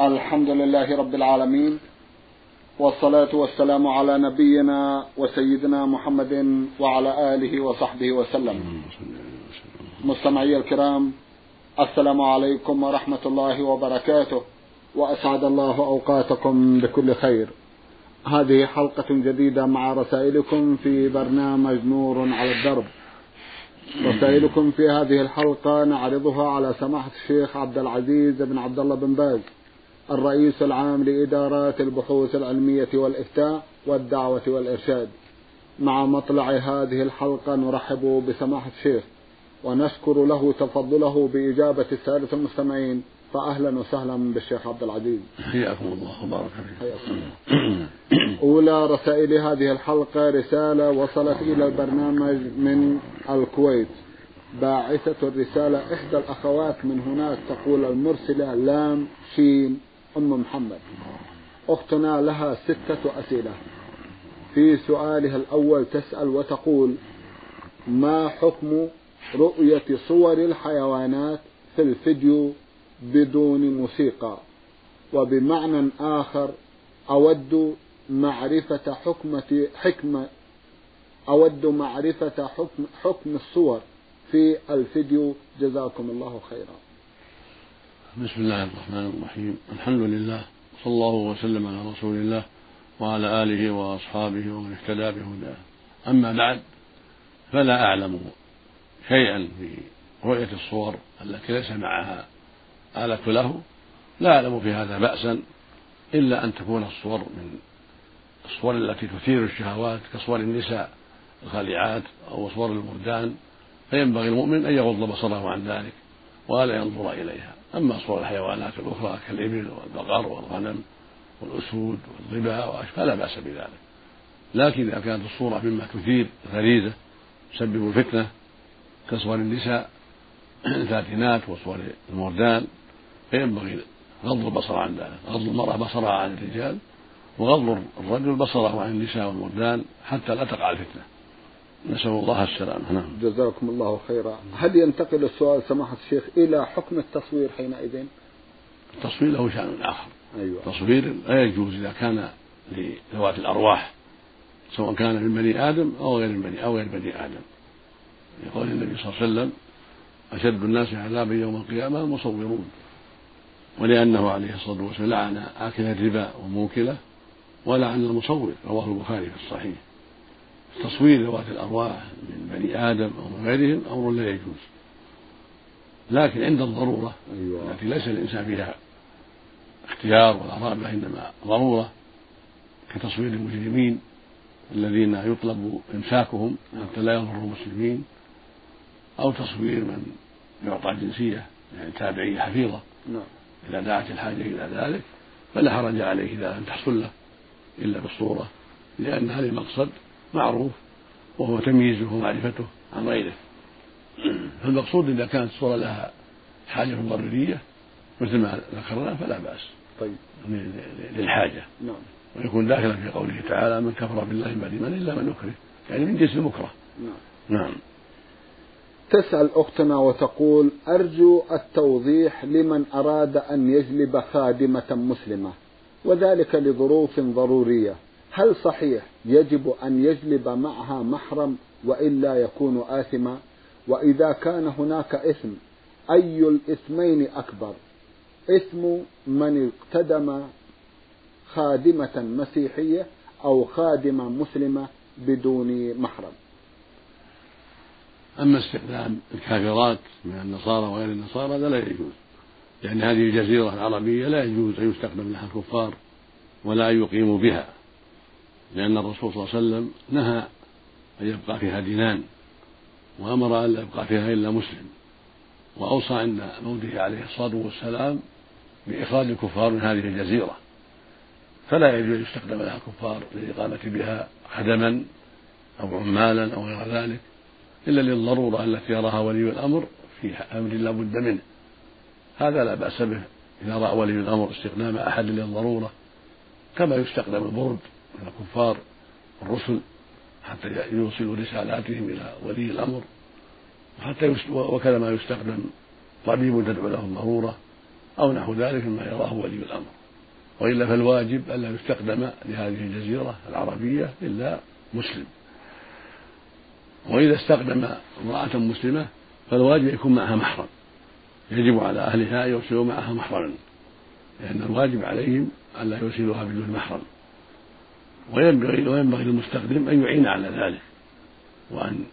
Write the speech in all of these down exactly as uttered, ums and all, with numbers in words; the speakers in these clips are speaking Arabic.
الحمد لله رب العالمين، والصلاة والسلام على نبينا وسيدنا محمد وعلى آله وصحبه وسلم. مستمعي الكرام، السلام عليكم ورحمة الله وبركاته، وأسعد الله أوقاتكم بكل خير. هذه حلقة جديدة مع رسائلكم في برنامج نور على الدرب. رسائلكم في هذه الحلقة نعرضها على سماحة الشيخ عبد العزيز بن عبد الله بن باز، الرئيس العام لإدارات البحوث العلمية والإفتاء والدعوة والإرشاد. مع مطلع هذه الحلقة نرحب بسماحة الشيخ ونشكر له تفضله بإجابة السادة المستمعين، فأهلا وسهلا بالشيخ عبد العزيز. حياكم الله وبارك فيكم. أولى رسائل هذه الحلقة رسالة وصلت إلى البرنامج من الكويت. باعثة الرسالة إحدى الأخوات من هناك، تقول المرسلة لام شين أم محمد. أختنا لها ستة أسئلة. في سؤالها الأول تسأل وتقول: ما حكم رؤية صور الحيوانات في الفيديو بدون موسيقى؟ وبمعنى آخر، أود معرفة حكمة حكمة أود معرفة حكم حكم الصور في الفيديو، جزاكم الله خيرا. بسم الله الرحمن الرحيم، الحمد لله، صلى الله وسلم على رسول الله وعلى آله وأصحابه ومن اهتدى بهداه. أما بعد، فلا أعلم شيئا في رؤية الصور التي ليس معها آلة له، لا أعلم في هذا بأسا، إلا أن تكون الصور من الصور التي تثير الشهوات كصور النساء الخالعات أو صور المردان، فينبغي المؤمن أن يغض بصره عن ذلك ولا ينظر إليها. أما صور الحيوانات الأخرى كالإبل والبقر والغنم والأسود والظباء فلا بأس بذلك، لكن إذا كانت الصورة مما تثير غريزة تسبب الفتنة كصور النساء الفاتنات وصور المردان، فينبغي غض البصر عن ذلك، غض المرأة بصرها عن الرجال وغض الرجل بصره عن النساء والمردان حتى لا تقع الفتنة. نسأل الله السلامة. نعم. جزاكم الله خيرا. هل ينتقل السؤال سماحة الشيخ إلى حكم التصوير حينئذ؟ التصوير له شأن آخر. أيوة. التصوير لا يجوز إذا كان لذوات الأرواح، سواء كان من بني آدم أو غير بني أو غير بني آدم. يقول النبي صلى الله عليه وسلم: أشد الناس عذابا يوم القيامة المصورون. ولأنه عليه الصلاة والسلام لعن آكل الربا وموكله ولعن المصور، رواه البخاري في الصحيح. تصوير ذوات الأرواح من بني آدم أو من غيرهم أمر لا يجوز، لكن عند الضرورة أيوة. التي ليس الإنسان فيها اختيار ولا رغبة، إنما ضرورة، كتصوير المجرمين الذين يطلب إمساكهم حتى لا يضروا المسلمين، أو تصوير من يعطى جنسية يعني تابعية حفيظة إذا دعت الحاجة إلى ذلك، فلا حرج عليه إذا لم تحصل له إلا بالصورة، لأن هذا المقصد معروف وهو تمييزه ومعرفته عن غيره. فالمقصود إذا كانت الصورة لها حاجة ضرورية مثل ما ذكرنا فلا بأس. طيب. للحاجة. نعم. ويكون داخلا في قوله تعالى: من كفر بالله بعد الإيمان إلا من أكره، يعني من جنس المكره. نعم. نعم. تسأل أختنا وتقول: أرجو التوضيح لمن أراد أن يجلب خادمة مسلمة وذلك لظروف ضرورية، هل صحيح يجب أن يجلب معها محرم وإلا يكون آثما؟ وإذا كان هناك إثم، أي الإثمين أكبر؟ إثم من اقتدم خادمة مسيحية أو خادمة مسلمة بدون محرم؟ أما استخدام الكافرات من النصارى وغير النصارى هذا لا يجوز، لأن هذه الجزيرة العربية لا يجوز أن يستخدم لها الكفار ولا أن يقيموا بها، لأن الرسول صلى الله عليه وسلم نهى أن يبقى فيها دينان، وأمر أن لا يبقى فيها إلا مسلم، وأوصى عند موته عليه الصلاة والسلام بإخراج الكفار من هذه الجزيرة، فلا يجوز أن يستخدم لها الكفار للإقامة بها خدما أو عمالا أو غير ذلك، إلا للضرورة التي يراها ولي الأمر في أمر لا بد منه، هذا لا بأس به إذا رأى ولي الأمر استخدام أحد للضرورة، كما يستخدم البرد من الكفار الرسل حتى يوصلوا رسالاتهم إلى ولي الأمر، وحتى وكذا ما يستخدم طبيب تدعو له الضرورة أو نحو ذلك مما يراه ولي الأمر. وإلا فالواجب ألا يستخدم لهذه الجزيرة العربية إلا مسلم. وإذا استخدم امرأة مسلمة فالواجب يكون معها محرم، يجب على أهلها أن يرسلوا معها محرما، لأن الواجب عليهم ألا يرسلوها بدون محرم. وينبغي وينبغي للمستخدم أن يعين على ذلك، وأن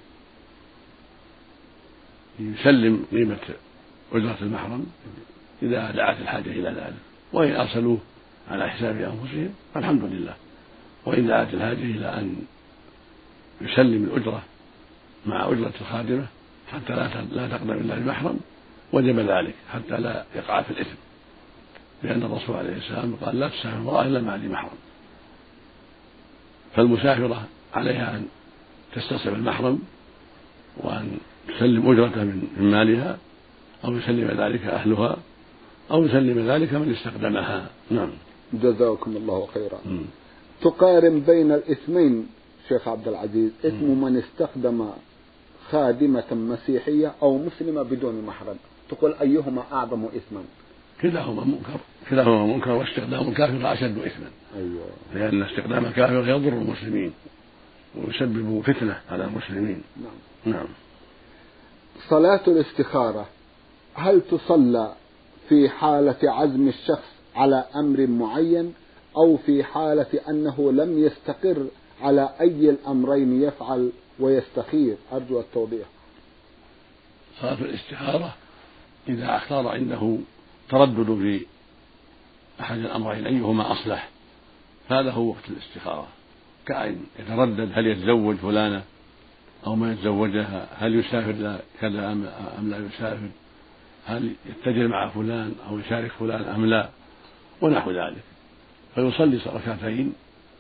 يسلم قيمة أجرة المحرم إذا دعت الحاجة إلى ذلك، وإن أرسلوه على حساب أنفسهم فالحمد لله. وإن دعت الحاجة إلى أن يسلم الأجرة مع أجرة الخادمة حتى لا تقدم إلا بمحرم وجب ذلك حتى لا يقع في الإثم، لأن الرسول عليه السلام قال: لا تسافر امرأة إلا مع ذي محرم. فالمسافرة عليها أن تستصعب المحرم وأن تسلم أجرته من مالها، أو يسلم ذلك أهلها، أو يسلم ذلك من استخدمها. نعم. جزاكم الله خيرا. م. تقارن بين الإثمين شيخ عبد العزيز، إثم م. من استخدم خادمة مسيحية أو مسلمة بدون محرم، تقول أيهما أعظم إثما؟ كلاهما منكر، كلاهما منكر، واستخدام الكافر أشد إثما. أيوة. لأن استخدام الكافر يضر المسلمين ويسبب فتنة على المسلمين. نعم. نعم. صلاة الاستخارة هل تصلى في حالة عزم الشخص على أمر معين، أو في حالة أنه لم يستقر على أي الأمرين يفعل ويستخير؟ أرجو التوضيح. صلاة الاستخارة إذا اختار عنده تردد في أحد الأمرين أيهما أصلح فهذا هو وقت الاستخارة، كأن يتردد هل يتزوج فلانة أو ما يتزوجها، هل يسافر كذا أم لا يسافر، هل يتجر مع فلان أو يشارك فلان أم لا، ونحو ذلك. فيصلي ركعتين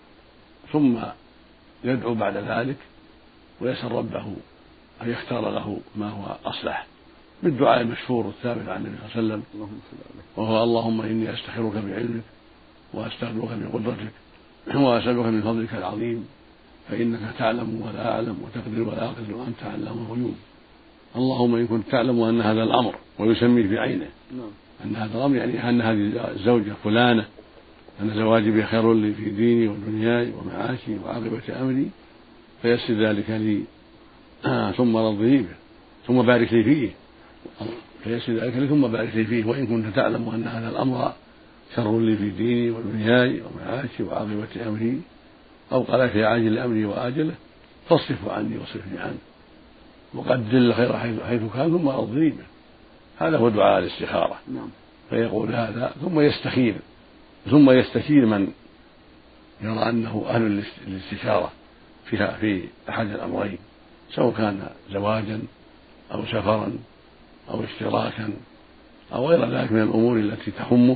ثم يدعو بعد ذلك ويسأل ربه أن يختار له ما هو أصلح بالدعاء المشهور الثابت عن النبي صلى الله عليه وسلم، وهو: اللهم إني أستخيرك بعلمك وأستغفرك بقدرتك وأسألك من فضلك العظيم فإنك تعلم ولا أعلم وتقدر ولا أقدر وأنت علام الغيوب. اللهم إن كنت تعلم أن هذا الأمر، ويسميه بعينه أن هذا الأمر يعني أن هذه الزوجة فلانة أن زواجي بها خير لي في ديني ودنياي ومعاشي وعاقبة أمري فيسر ذلك لي ثم رضني به ثم بارك لي فيه فيسر ذلك لي ثم بارك لي فيه. وإن كنت تعلم أن هذا الأمر شر لي في ديني ودنياي ومعاشي وعاقبة أمري أو قال في عاجل أمري وآجله فاصرفه عني واصرفني عنه وقدر الخير حيث كان ثم رضني به. هذا هو دعاء الاستخارة. فيقول هذا ثم يستخير ثم يستشير من يرى أنه أهل للاستشارة فيها في أحد الأمرين، سواء كان زواجا أو سفرا أو اشتراكا أو غير ذلك من الأمور التي تهمه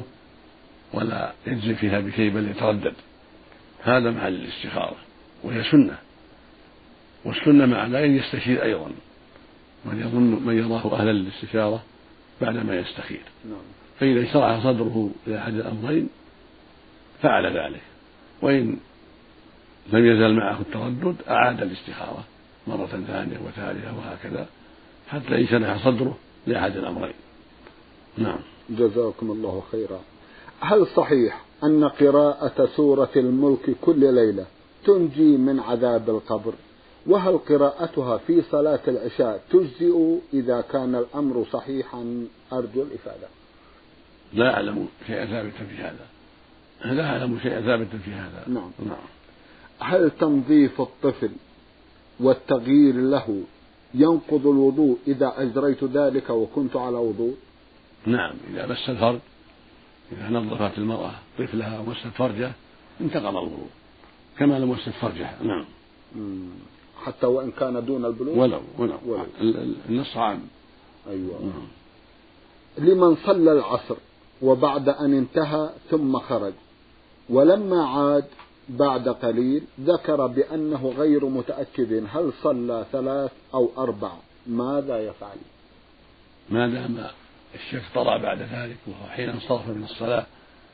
ولا يجزم فيها بشيء بل يتردد. هذا محل الاستخارة وهي سنة، والسنة مع ذلك يستشير أيضا من يظن من يراه أهلا للاستشارة بعدما يستخير. فإذا شرح صدره إلى أحد الأمرين فعل ذلك، وإن لم يزل معه التردد أعاد الاستخارة مرة ثانية وثالثة وهكذا حتى ينشرح صدره لأحد الأمرين. نعم. جزاكم الله خيرا. هل صحيح أن قراءة سورة الملك كل ليلة تنجي من عذاب القبر؟ وهل قراءتها في صلاة العشاء تجزئ إذا كان الأمر صحيحا؟ أرجو الإفادة. لا أعلم شيئا ثابتا في هذا. لا أعلم شيئا ثابتا في هذا. نعم. نعم. هل تنظيف الطفل والتغيير له ينقض الوضوء إذا أجريت ذلك وكنت على وضوء؟ نعم، إذا مس الفرج، إذا نظفت المرأة طفلها ومست فرجه انتقض الوضوء كما لو مست فرجها. نعم. حتى وإن كان دون البلوغ؟ ولو ولو, ولو. النص عام. أيوة. نعم. لمن صلى العصر وبعد أن انتهى ثم خرج ولما عاد بعد قليل ذكر بأنه غير متأكد هل صلى ثلاث أو أربع، ماذا يفعل؟ ما دام الشك طرأ بعد ذلك وهو حين انصرف من الصلاة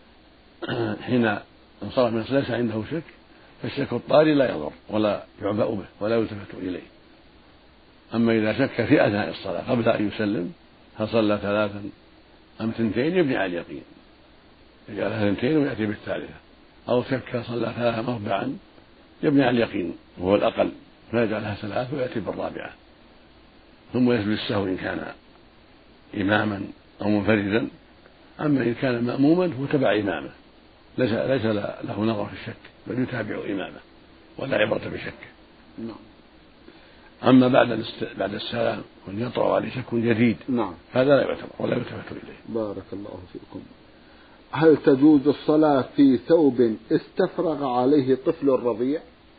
حين انصرف من الصلاة ليس عنده شك، فالشك الطاري لا يضر ولا يعبأ به ولا يلتفت إليه. أما إذا شك في أثناء الصلاة قبل أن يسلم هل صلى ثلاثا أم ثنتين يبني على اليقين، يجعلها ثنتين ويأتي بالثالثة، أو شك صلى ثلاثة مربعا يبني على اليقين وهو الأقل فيجعلها ثلاث ويأتي بالرابعة، ثم يسجد السهو إن كان إماما أو منفردا. أما إن كان مأموما فهو تبع إمامه، ليس ليس له نظر في الشك بل يتابع إمامه ولا عبرة بشكه. نعم. أما بعد الاست... بعد السلام وأن يطرأ عليه شك جديد نعم هذا لا يعتبر ولا يلتفت إليه. بارك الله فيكم. هل تجوز الصلاة في ثوب استفرغ عليه طفل رضيع؟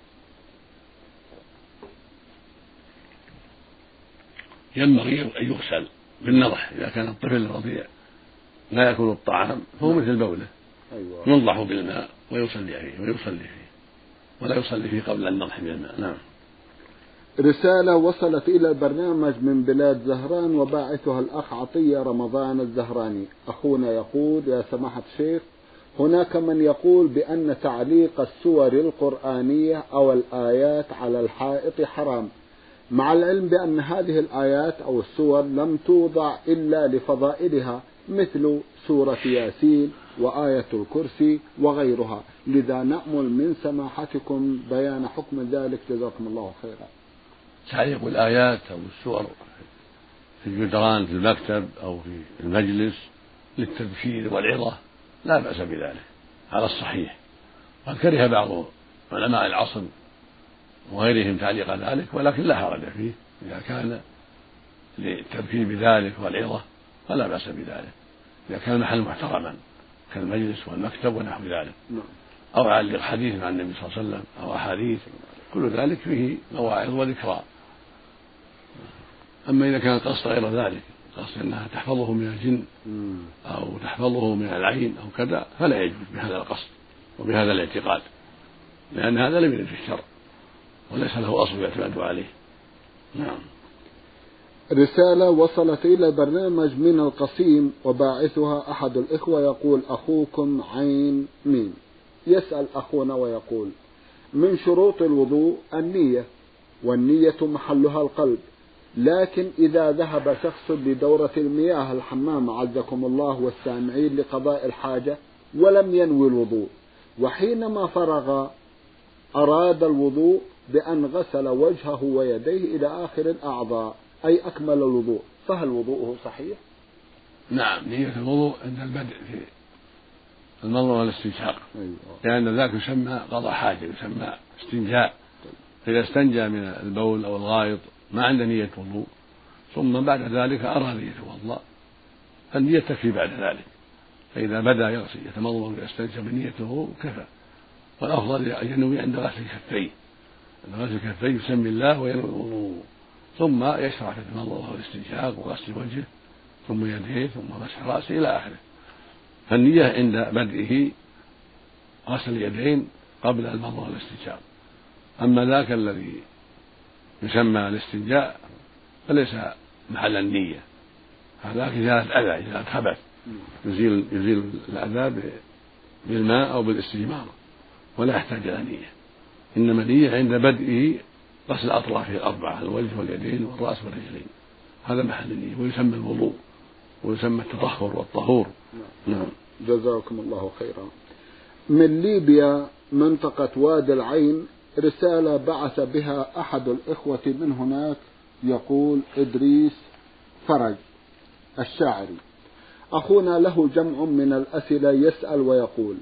ينبغي أن يغسل بالنضح إذا كان الطفل الرضيع لا يأكل الطعام فهو مثل بوله، أيوة. ينضح بالماء ويصلي فيه ويصلي فيه ولا يصلي فيه قبل النضح بالماء. نعم. رسالة وصلت إلى البرنامج من بلاد زهران وباعثها الأخ عطية رمضان الزهراني. أخونا يقول: يا سماحة الشيخ، هناك من يقول بأن تعليق السور القرآنية أو الآيات على الحائط حرام، مع العلم بأن هذه الآيات أو السور لم توضع إلا لفضائلها مثل سورة ياسين وآية الكرسي وغيرها، لذا نأمل من سماحتكم بيان حكم ذلك، جزاكم الله خيرا. تعليق الآيات أو السور في الجدران في المكتب أو في المجلس للتذكير والعظة لا بأس بذلك على الصحيح، قد كره بعض علماء العصر وغيرهم تعليق ذلك، ولكن لا حرج فيه إذا كان للتذكير بذلك والعظة فلا بأس بذلك، إذا كان المحل محترما كالمجلس والمكتب ونحو ذلك، أو علق حديث عن النبي صلى الله عليه وسلم أو أحاديث، كل ذلك فيه مواعظ وذكرى. أما إذا كان قصد غير ذلك، قصد أنها تحفظه من الجن أو تحفظه من العين أو كذا، فلا يجوز بهذا القصد وبهذا الاعتقاد، لأن هذا لم يرد في الشرع وليس له أصل يعتمد عليه. نعم. رسالة وصلت إلى برنامج من القصيم وباعثها أحد الإخوة يقول: أخوكم عين ميم. يسأل أخونا ويقول: من شروط الوضوء النية، والنية محلها القلب، لكن إذا ذهب شخص لدورة المياه الحمام عزكم الله والسامعين لقضاء الحاجة ولم ينوي الوضوء، وحينما فرغ أراد الوضوء بأن غسل وجهه ويديه إلى آخر الأعضاء أي أكمل الوضوء، فهل وضوءه صحيح؟ نعم، نية الوضوء عند البدء في المضمضة والاستنشاق، أيوة. لأن ذاك يسمى قضاء حاجة، يسمى استنجاء، فإذا استنجى من البول أو الغائط ما عنده نية وضوء ثم بعد ذلك أراد يتوضأ فالنية تكفي بعد ذلك، فإذا بدأ يغسل يتمضمض ويستنشق بنيته كفى، والأفضل أن ينوي عند غسل الكفين، عند غسل الكفين يسمي الله وينوي الوضوء، ثم يشرع في المضمضة والاستنشاق وغسل وجهه ثم يديه ثم مسح رأسه إلى آخره. فالنية عند بدئه غسل اليدين قبل المضمضة والاستنشاق. أما ذاك الذي يسمى الاستنجاء فليس محل النية، هذا إزالة أذى، إزالة خبث، يزيل يزيل الأذى بالماء أو بالاستجمار ولا يحتاج إلى نية، إنما النية عند بدئه غسل أطرافه الأربعة، الوجه واليدين والرأس والرجلين، هذا محل النية ويسمى الوضوء ويسمى التطهر والطهور. نعم. جزاكم الله خيرا. من ليبيا منطقة وادي العين رسالة بعث بها أحد الإخوة من هناك يقول: إدريس فرج الشاعري. أخونا له جمع من الأسئلة يسأل ويقول: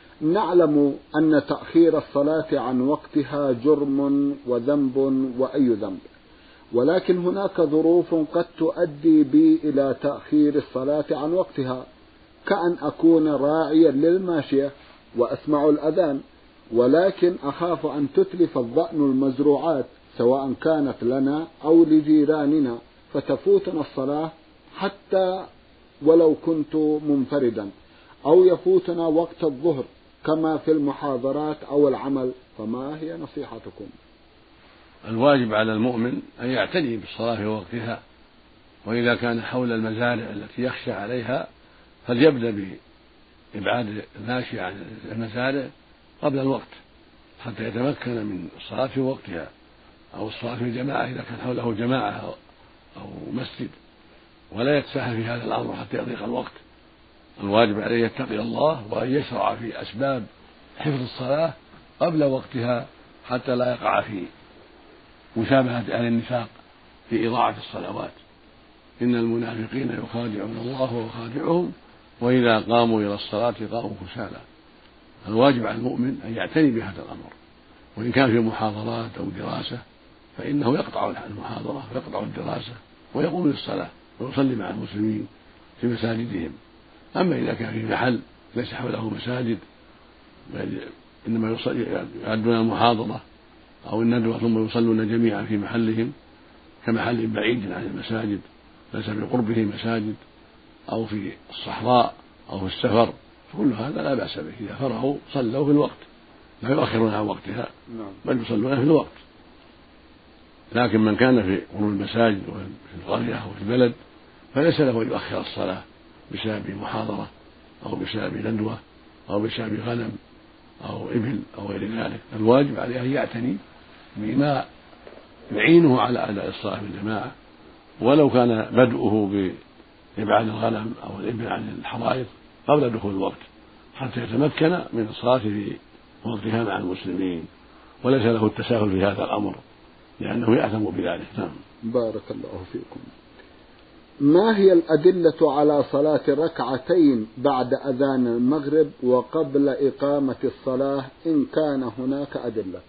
نعلم أن تأخير الصلاة عن وقتها جرم وذنب وأي ذنب، ولكن هناك ظروف قد تؤدي بي إلى تأخير الصلاة عن وقتها، كأن أكون راعيا للماشية وأسمع الأذان، ولكن أخاف أن تتلف الظأن المزروعات سواء كانت لنا أو لجيراننا فتفوتنا الصلاة حتى ولو كنت منفردا، أو يفوتنا وقت الظهر كما في المحاضرات أو العمل، فما هي نصيحتكم؟ الواجب على المؤمن أن يعتني بالصلاة في وقتها، وإذا كان حول المزارع التي يخشى عليها فليبدأ بإبعاد الماشي عن المزارع قبل الوقت حتى يتمكن من الصلاة في وقتها، أو الصلاة في الجماعة إذا كان حوله جماعة أو مسجد، ولا يتساهل في هذا الأمر حتى يضيق الوقت. الواجب عليه يتقي الله وأن يشرع في أسباب حفظ الصلاة قبل وقتها حتى لا يقع في مشابهة أهل النفاق في إضاعة الصلوات. إن المنافقين يخادعون الله وهو خادعهم وإذا قاموا إلى الصلاة قاموا كسالى. الواجب على المؤمن أن يعتني بهذا الأمر، وإن كان في محاضرات أو دراسة فإنه يقطع المحاضرة ويقطع الدراسة ويقوم للصلاة ويصلي مع المسلمين في مساجدهم. أما إذا كان في محل ليس حوله مساجد إنما يعدون المحاضرة أو الندوة ثم يصلون جميعا في محلهم كمحل بعيد عن المساجد ليس بقربه مساجد أو في الصحراء أو في السفر، فكل هذا لا بأس به. إذا فرغوا صلوا في الوقت لا يؤخرون عن وقتها بل يصلون في الوقت. لكن من كان في قرب المساجد وفي القرية أو في البلد فليس له أن يؤخر الصلاة بسبب محاضرة أو بسبب ندوة أو بسبب غنم أو إبل أو غير ذلك. الواجب عليه أن يعتني بما يعينه على أداء الصلاة بالجماعة، ولو كان بدءه بإبعاد الغنم أو الإبل عن الحرائق قبل دخول الوقت حتى يتمكن من الصلاة في وقتها مع المسلمين، وليس له التساهل في هذا الأمر لأنه يأثم بذلك. نعم. بارك الله فيكم. ما هي الأدلة على صلاة ركعتين بعد أذان المغرب وقبل إقامة الصلاة إن كان هناك أدلة؟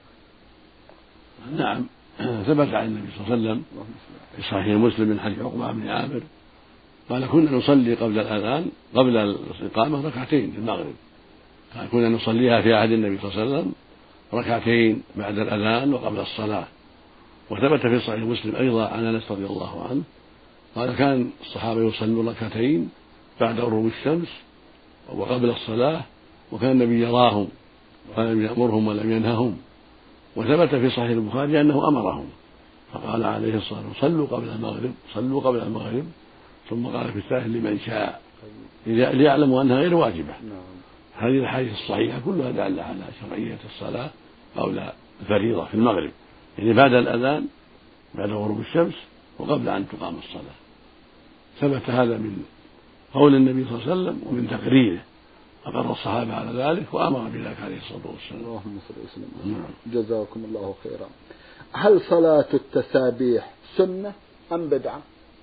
نعم، ثبت عن النبي صلى الله عليه وسلم في صحيح مسلم من حديث عقبة بن عامر قال كنا نصلي قبل الأذان قبل الإقامة ركعتين في المغرب، قال كنا نصليها في عهد النبي صلى الله عليه وسلم ركعتين بعد الأذان وقبل الصلاة. وثبت في صحيح مسلم أيضا عن أنس رضي الله عنه قال كان الصحابة يصلون ركعتين بعد غروب الشمس وقبل الصلاة وكان النبي يراهم ولم يأمرهم ولم ينههم. وثبت في صحيح البخاري أنه أمرهم فقال عليه الصلاة والسلام صلوا قبل المغرب صلوا قبل المغرب ثم قال في الثالث لمن شاء ليعلموا أنها غير واجبة. هذه الحديث الصحيحة كلها دالة على شرعية الصلاة أو لا الفريضة في المغرب، يعني بعد الأذان بعد غروب الشمس وقبل أن تقام الصلاة. ثبت هذا من قول النبي صلى الله عليه وسلم ومن تقريره، أقر الصحابة على ذلك وأمر بذلك عليه الصلاة والسلام. اللهم صل وسلم. جزاكم الله خيرا. هل صلاة التسابيح سنة أم بدعة؟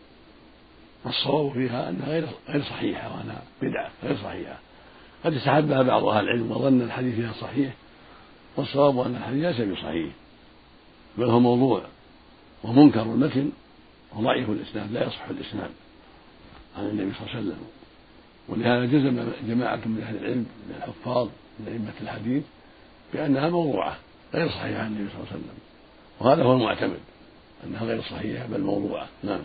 الصواب فيها أنها غير غير صحيحة وأنها بدعة غير صحيحة، قد استحبها بعض أهل العلم وظن الحديث فيها صحيح، والصواب أن الحديث ليس بصحيح بل هو موضوع ومنكر المتن وضعيف الإسناد لا يصح الإسناد عن النبي صلى الله عليه وسلم. ولهذا جزم جماعة من أهل العلم من الحفاظ من أئمة الحديث بأنها موضوعة غير صحيحة عن النبي صلى الله عليه وسلم، وهذا هو المعتمد أنها غير صحيحة بل موضوعة. نعم.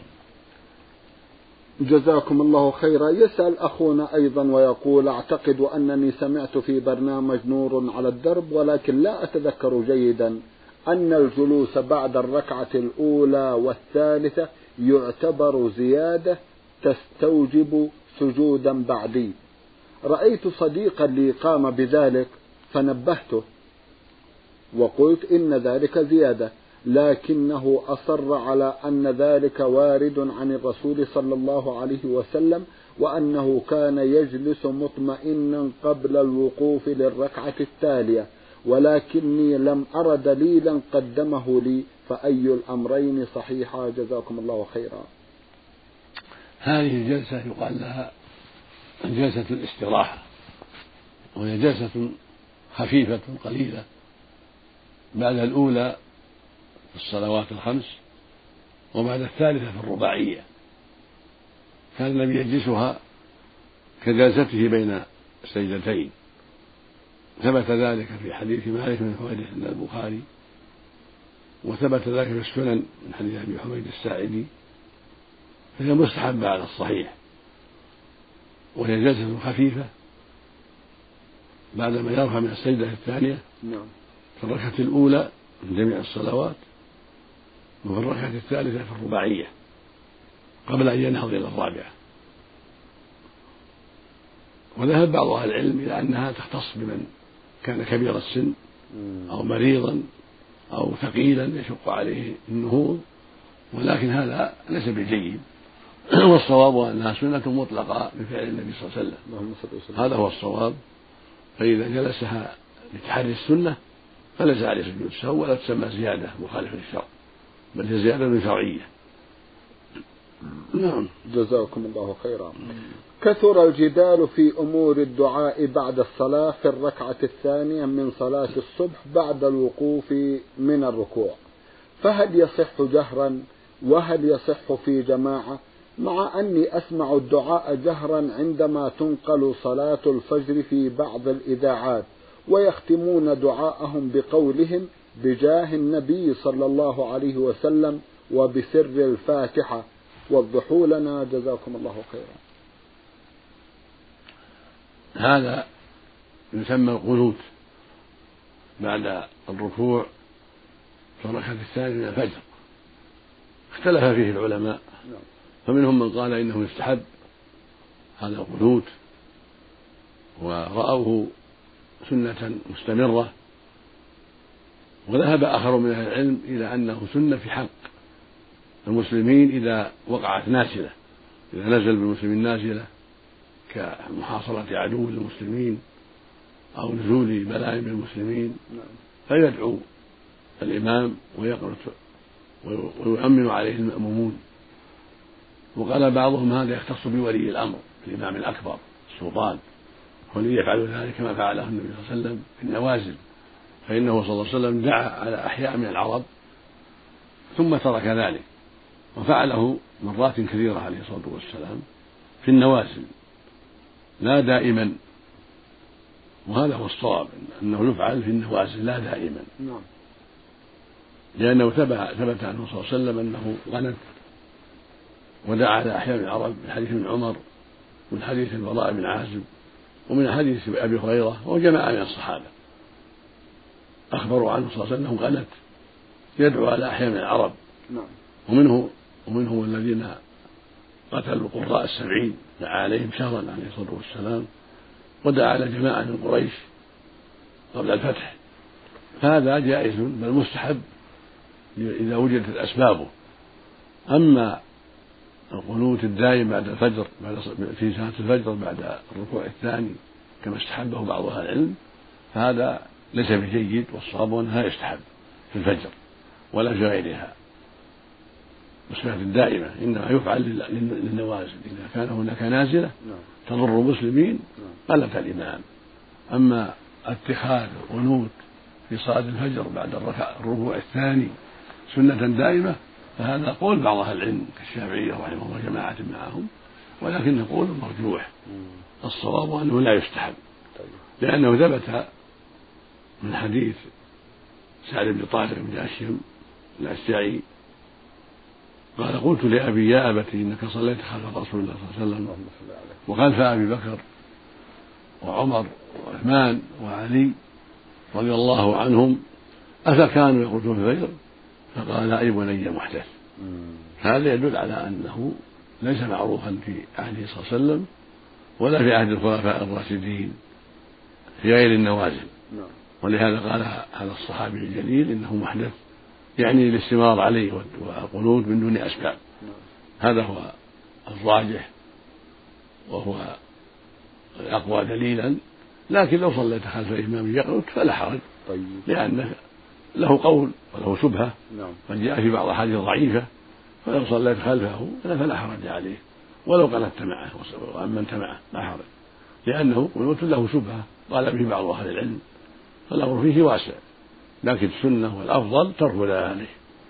جزاكم الله خيرا. يسأل أخونا أيضا ويقول أعتقد أنني سمعت في برنامج نور على الدرب ولكن لا أتذكر جيدا أن الجلوس بعد الركعة الأولى والثالثة يعتبر زيادة تستوجب سجودا بعدي. رأيت صديقا لي قام بذلك فنبهته وقلت إن ذلك زيادة، لكنه أصر على أن ذلك وارد عن الرسول صلى الله عليه وسلم وأنه كان يجلس مطمئنا قبل الوقوف للركعة التالية، ولكني لم أر دليلا قدمه لي، فأي الأمرين صحيحة؟ جزاكم الله خيرا. هذه الجلسة يقال لها جلسة الاستراحة، وهي جلسة خفيفة قليلة بعد الأولى في الصلوات الخمس وبعد الثالثة في الرباعية. كان النبي يجلسها كجلسته بين السجدتين، ثبت ذلك في حديث مالك بن حويرث عند البخاري، وثبت ذلك في السنن من حديث أبي حميد الساعدي، فهي مستحبة على الصحيح، وهي جلسة خفيفة بعدما يرفع من السجدة الثانية في الركعة الأولى من جميع الصلوات وفي الركعة الثالثة في الرباعية قبل أن ينهض إلى الرابعة. وذهب بعض أهل العلم إلى أنها تختص بمن كان كبير السن أو مريضا أو ثقيلا يشق عليه النهوض، ولكن هذا ليس بجيد والصواب أنها سنة مطلقة بفعل النبي صلى الله عليه وسلم، هذا هو الصواب. فإذا جلسها لتحري السنة فليس عليه سجود السهو ولا تسمى زيادة مخالفة للشرع، بل هي زيادة شرعية. نعم. جزاكم الله خيرا. كثر الجدال في أمور الدعاء بعد الصلاة في الركعة الثانية من صلاة الصبح بعد الوقوف من الركوع، فهل يصح جهرا وهل يصح في جماعة؟ مع أني أسمع الدعاء جهرا عندما تنقل صلاة الفجر في بعض الإذاعات، ويختمون دعاءهم بقولهم بجاه النبي صلى الله عليه وسلم وبسر الفاتحة. وضحوا لنا جزاكم الله خيرا. هذا يسمى القنوت بعد الركوع في الركعة الثانية من الفجر، اختلف فيه العلماء، فمنهم من قال إنه يستحب هذا القنوت ورأوه سنة مستمرة، وذهب آخر من أهل العلم إلى أنه سنة في حق المسلمين إذا وقعت نازلة، إذا نزل بالمسلمين نازلة كمحاصرة عدو للمسلمين أو نزول بلاء بالمسلمين، فيدعو الإمام ويقنط ويؤمن عليه المأمومون. وقال بعضهم هذا يختص بولي الأمر الإمام الأكبر السلطان، والذي يفعل ذلك كما فعله النبي صلى الله عليه وسلم في النوازل، فإنه صلى الله عليه وسلم دعا على أحياء من العرب ثم ترك ذلك، وفعله مرات كثيرة عليه الصلاة والسلام في النوازل لا دائما، وهذا هو الصواب أنه يفعل في النوازل لا دائما، لأنه ثبت عنه صلى الله عليه وسلم أنه قنت ودعا على أحياء من العرب من حديث ابن عمر ومن حديث البراء بن عازب ومن حديث أبي هريرة وجماعة من الصحابة أخبروا عنه صلى الله عليه وسلم قنت يدعو على أحياء من العرب، ومنه ومنهم الذين قتلوا القراء السبعين دعا عليهم شهرا عليه الصلاة والسلام، ودعا على جماعة من قريش قبل الفتح، هذا جائز بل مستحب إذا وجدت أسبابه. أما القنوت الدائم بعد الفجر بعد في صلاة الفجر بعد الركوع الثاني كما استحبه بعض أهل العلم فهذا ليس بجيد، والصواب أنها يستحب في الفجر ولا في غيرها، والصلاة الدائمة إنما يفعل للنوازل إذا كان هناك نازلة تضر المسلمين قلت الإمام. أما اتخاذ قنوت في صلاة الفجر بعد الركوع الثاني سنة دائمة فهذا قول بعض أهل العلم كالشافعية رحمه الله جماعة معهم، ولكن قول مرجوح، الصواب أنه لا يستحب، لأنه ثبت من حديث سعد بن طارق بن أشيم الأشجعي قال قلت لأبي يا أبتي إنك صليت خلف رسول الله صلى الله عليه وسلم وخلف أبي بكر وعمر وعثمان وعلي رضي الله عنهم أفكانوا يخرجون في الفجر؟ فقال أي بني محدث. هذا يدل على أنه ليس معروفا في عهده صلى الله عليه وسلم ولا في عهد الخلفاء الراشدين في غير النوازل، ولهذا قال هذا الصحابي الجليل إنه محدث، يعني الاستمرار عليه والقنوت من دون أسباب. هذا هو الراجح وهو الأقوى دليلا، لكن لو صليت خلف الإمام يقنط فلا حرج، لأنه له قول وله شبهة قد جاء في بعض الأحاديث ضعيفة، فلو صليت خلفه فلا حرج عليه ولو قنت معه وأمنت معه لا حرج، لأنه قنوت له شبهة قال به بعض أهل العلم، فالأمر فيه واسع، لكن السنة والأفضل ترك ذلك.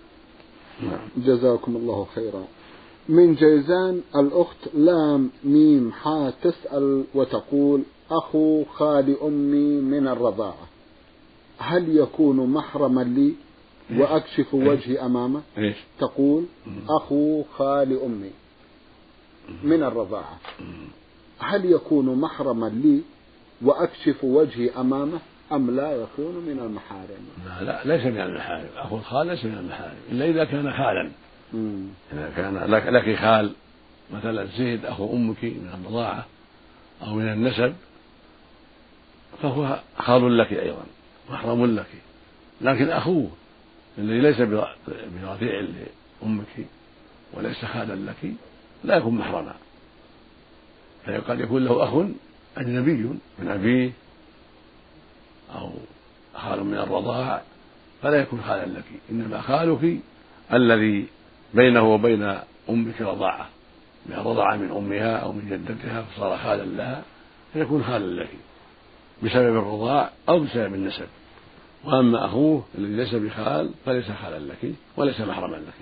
جزاكم الله خيرا. من جيزان الأخت لام ميم حا تسأل وتقول أخو خال أمي من الرضاعة، هل يكون محرما لي وأكشف وجهي أمامه؟ تقول أخو خال أمي من الرضاعة، هل يكون محرما لي وأكشف وجهي أمامه أم لا يكون من المحارم؟ لا, لا ليس من المحارم، أخو الخال ليس من المحارم إلا إذا كان خالا. مم. إذا كان لك, لك خال مثلا زيد أخو أمك من الرضاعة أو من النسب فهو خال لك أيضا محرم لك، لكن أخوه الذي ليس برضيع لأمك وليس خالا لك لا يكون محرما، فقد يكون له أخ أجنبي من أبيه أو خال من الرضاع فلا يكون خالا لك، إنما خالك الذي بينه وبين أمك رضاعة، من رضع من أمها أو من جدتها فصار خالا لها فيكون خالا لك بسبب الرضاع أو بسبب النسب. وأما أخوه الذي ليس بخال فليس خالا لك وليس محرما لك.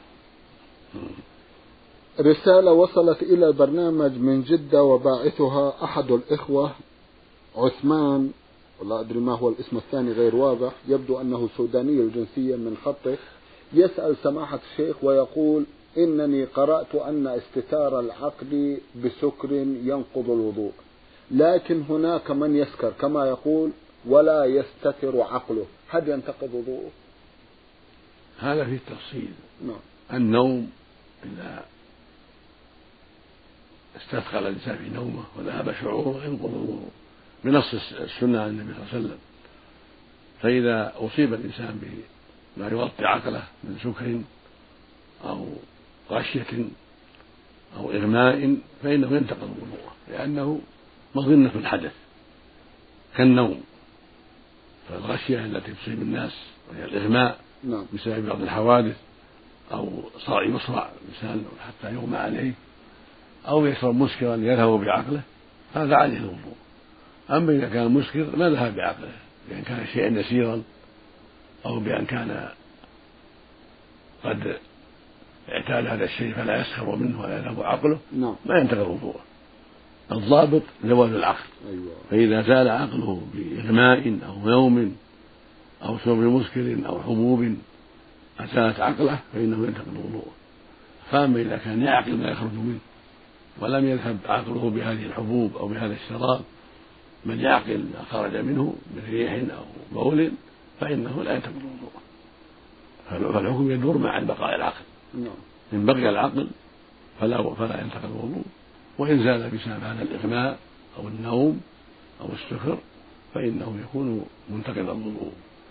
رسالة وصلت إلى البرنامج من جدة وباعثها أحد الإخوة عثمان، ولا أدري ما هو الاسم الثاني غير واضح، يبدو أنه سوداني الجنسية من خطه، يسأل سماحة الشيخ ويقول: إنني قرأت أن استتار العقل بسكر ينقض الوضوء، لكن هناك من يسكر كما يقول ولا يستتر عقله، هل ينتقض وضوءه؟ هذا فيه تفصيل. نعم. النوم إذا استثقل الإنسان في نومه وذهب شعوره ينقض الوضوء بنص السنة عن النبي صلى الله عليه وسلم. فإذا أصيب الإنسان بما يغطي عقله من سكر أو غشية أو إغماء فإنه ينتقض وضوءه، لأنه مظنة الحدث كالنوم. فالغشية التي تصيب الناس وهي الإغماء بسبب بعض الحوادث أو صرع يصرع الإنسان حتى يغمى عليه أو يشرب مسكرا يذهب بعقله هذا عليه الوضوء. أما إذا كان مسكر ما ذهب بعقله، بأن كان شيئا يسيرا أو بأن كان قد اعتاد هذا الشيء فلا يسخر منه ولا يذهب عقله ما ينتقض وضوءه. الضابط زوال العقل. أيوة. فإذا زال عقله بإغماء أو نوم أو شرب مسكر أو حبوب أزالت عقله فإنه ينتقض وضوءه. فأما إذا كان يعقل ما يخرج منه ولم يذهب عقله بهذه الحبوب أو بهذا الشراب بل يعقل ما خرج منه من ريح أو بول فإنه لا ينتقض وضوءه. فالحكم يدور مع بقاء العقل. إن بقي العقل فلا فلا ينتقض الوضوء، وإن زال بسبب هذا الإغماء أو النوم أو السكر فإنه يكون منتقض الوضوء.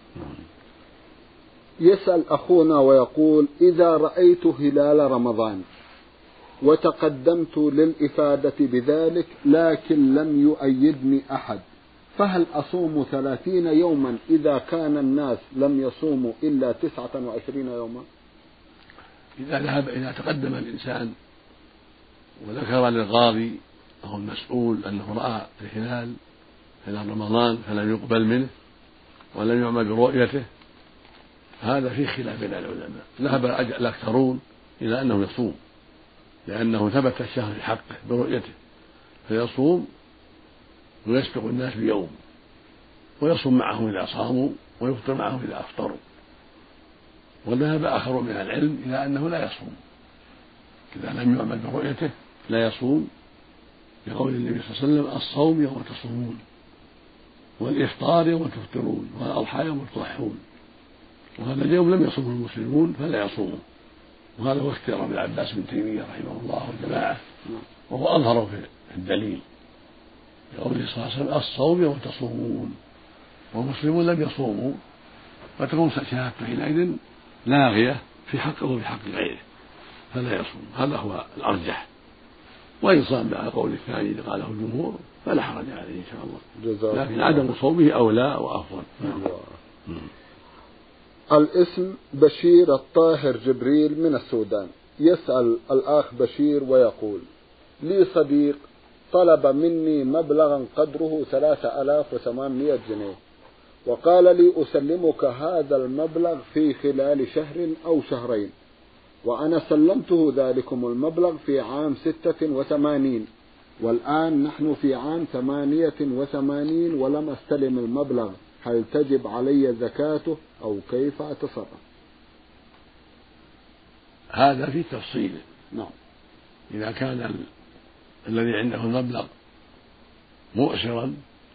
يسأل أخونا ويقول: إذا رأيت هلال رمضان وتقدمت للإفادة بذلك لكن لم يؤيدني أحد، فهل أصوم ثلاثين يوما إذا كان الناس لم يصوموا إلا تسعة وعشرين يوما؟ إذا ذهب إذا تقدم الإنسان وذكر للقاضي أو المسؤول أنه رأى الهلال هلال رمضان فلم يقبل منه ولم يعمل برؤيته هذا فيه خلاف بين العلماء. ذهب الأكثرون إلى أنه يصوم لأنه ثبت الشهر في حقه برؤيته فيصوم ويسبق الناس بيوم ويصوم معهم إذا صاموا ويفطر معهم إذا أفطروا. وذهب آخر من العلم إلى أنه لا يصوم إذا لم يعمل برؤيته لا يصوم، لقول النبي صلى الله عليه وسلم: الصوم يوم تصومون والإفطار يوم تفطرون والأضحى يوم تضحون. وهذا اليوم لم يصومه المسلمون فلا يصومون. وهذا هو اختيار ابن العباس بن تيمية رحمه الله والجماعة، وهو أظهر في الدليل لقوله صلى الله عليه وسلم: الصوم يوم تصومون والمسلمون لم يصوموا فتكون شهادته حينئذ لاغية في حقه وفي حق غيره فلا يصوم. هذا هو الأرجح. وإن صام على قول الثاني اللي قاله الجمهور فلا حرج عليه إن شاء الله، لكن عدم صومه أولى وأفضل. الاسم بشير الطاهر جبريل من السودان. يسأل الأخ بشير ويقول: لي صديق طلب مني مبلغا قدره ثلاثة آلاف وثمانمائة جنيه وقال لي: أسلمك هذا المبلغ في خلال شهر أو شهرين، وأنا سلمته ذلكم المبلغ في عام ستة وثمانين والآن نحن في عام ثمانية وثمانين ولم أستلم المبلغ، هل تجب علي زكاته أو كيف أتصرف؟ هذا في تفصيل. نعم. إذا كان ال... الذي عنده المبلغ مؤسرا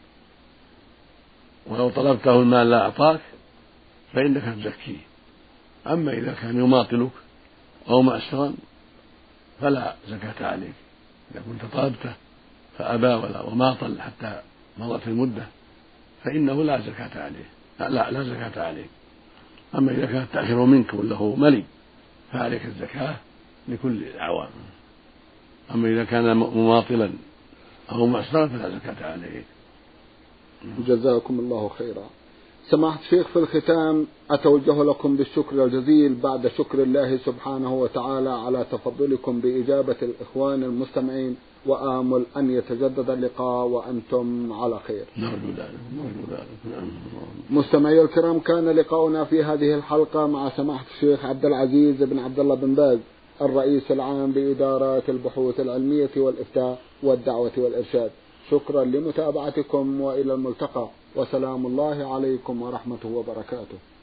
ولو طلبته المال لا أعطاك فإنك تزكيه. أما إذا كان يماطلك أو مأسرا فلا زكاة عليك. إذا كنت طلبته فأبى ولا وماطل حتى مضت المدة فإنه لا زكاة عليه لا, لا, لا زكاة عليه. أما إذا كان التأخير منك وله ملي فعليك الزكاة لكل الأعوام. أما إذا كان مماطلا أو معسرا فلا زكاة عليه. جزاكم الله خيرا. سماحة الشيخ، في الختام أتوجه لكم بالشكر الجزيل بعد شكر الله سبحانه وتعالى على تفضلكم بإجابة الإخوان المستمعين، وآمل أن يتجدد اللقاء وأنتم على خير. نرجو ذلك نرجو ذلك. مستمعي الكرام، كان لقاؤنا في هذه الحلقة مع سماحة الشيخ عبد العزيز بن عبد الله بن باز، الرئيس العام بإدارات البحوث العلمية والإفتاء والدعوة والإرشاد. شكرا لمتابعتكم وإلى الملتقى، وسلام الله عليكم ورحمته وبركاته.